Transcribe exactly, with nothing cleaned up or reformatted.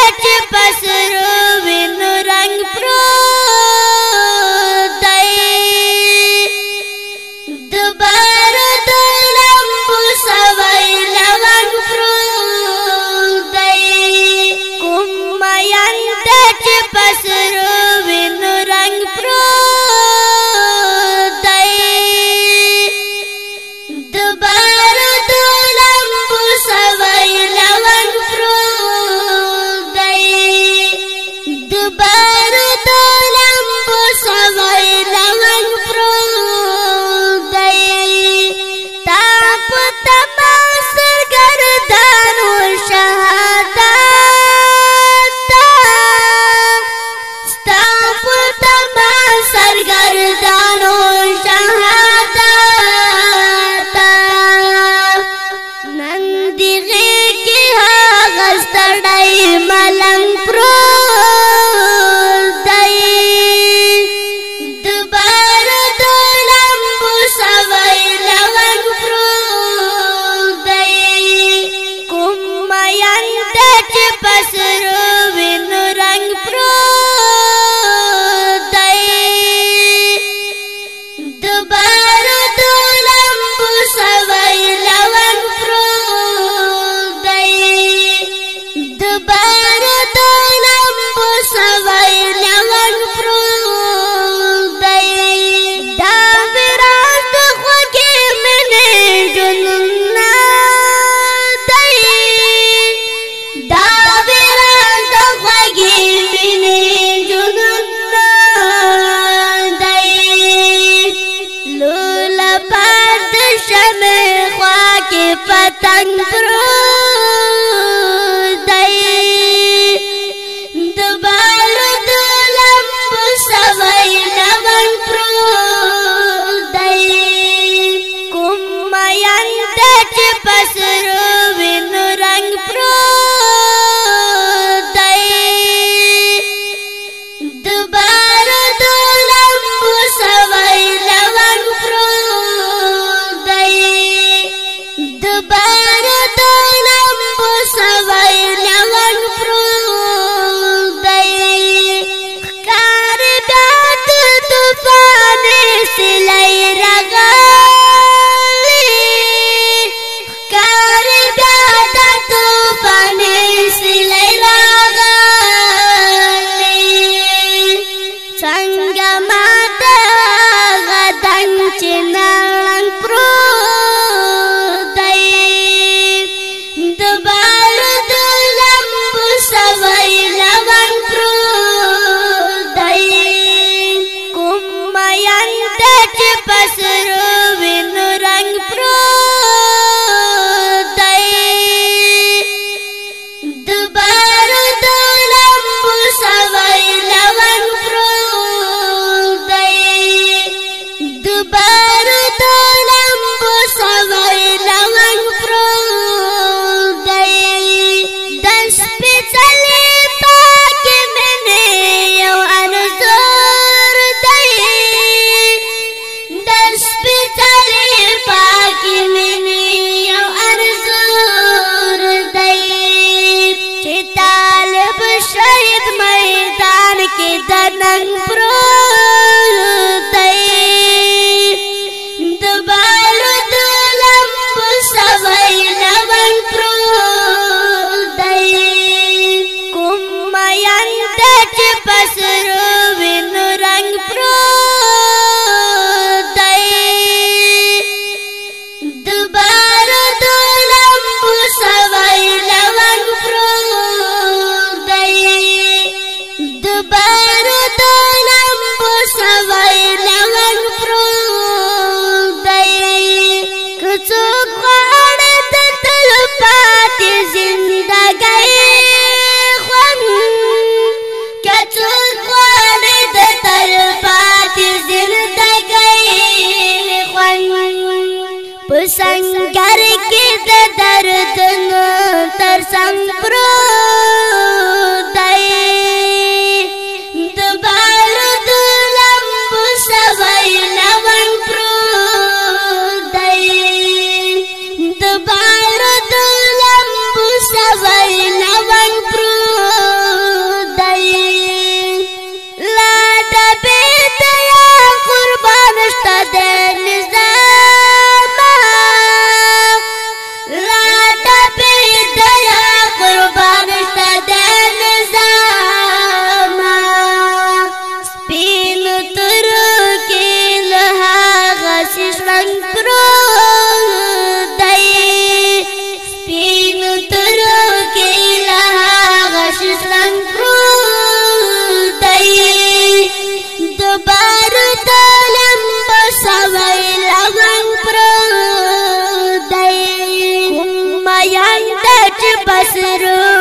چې پسرو وینو رنگ پروت دی د بارودو لمبو سوی لونګ پروت دی کوم مین دی چې پسرو وینو رنگ پروت دی د بارودو لمبو سوی لونګ پروت دی د بارودو لمبو سوی لونګ پروت دی تا په تما سرګردانو شهادت ستا په تما سرګردانو شهادت نن دې غېږې هغه ستړی ملنګ پروت دی د بارودو لمبو سوی لونګ پروت دی کوم مین دی چې پسرو وینو رنګ پروت دی د بارودو لمبو سوی لونګ پروت دی د بارودو لمبو سوی لونګ پروت دی دا وراث د خوږې مینې جنونه دی دا وراث د خوږې مینې جنونه دی لولا پات شمع خوا کې پتنګ پروت دی د بارودو لمبو سوی لونګ پروت دی کوم مین دی چې پسرو وینو رنګ پروت دی د بارودو لمبو سوی لونګ پروت دی د بارودو لمبو سوی لونګ پروت دی ښکاري بیا د طوفان سیلۍ راغلي ښکاري بیا د طوفان سیلۍ راغلي څنګه ماته هغه دنګ چې نړنګ پروت دی د بارودو لمبو سوی لونګ پروت دی کوم مین دی چې پسرو وینو رنګ پروت دی د بارودو لمبو سوی لونګ پروت دی د بارودو لمبو سوی لونګ پروت دی د سپېڅلې پاکې مینې یو انځور دی د سپېڅلې پاکې مینې یو انځور دی چې طالب شهید میدان کې د ننګ پروت دی د بارودو لمبو سوی لونګ پروت دی کوم مین دی چې پسرو وینو رنګ پروت دی د بارودو لمبو سوی لونګ پروت دی د بارودو لمبو سوی لونګ پروت دی که څوک غواړي د تل پاتې زندګۍ خوند که څوک غواړي د تل پاتې زندګۍ خوند په سنګر کې د دردونو ترڅنګ پروت دی د بارودو لمبو سوی لونګ پروت دی د بارودو لمبو سوی لونګ پروت रो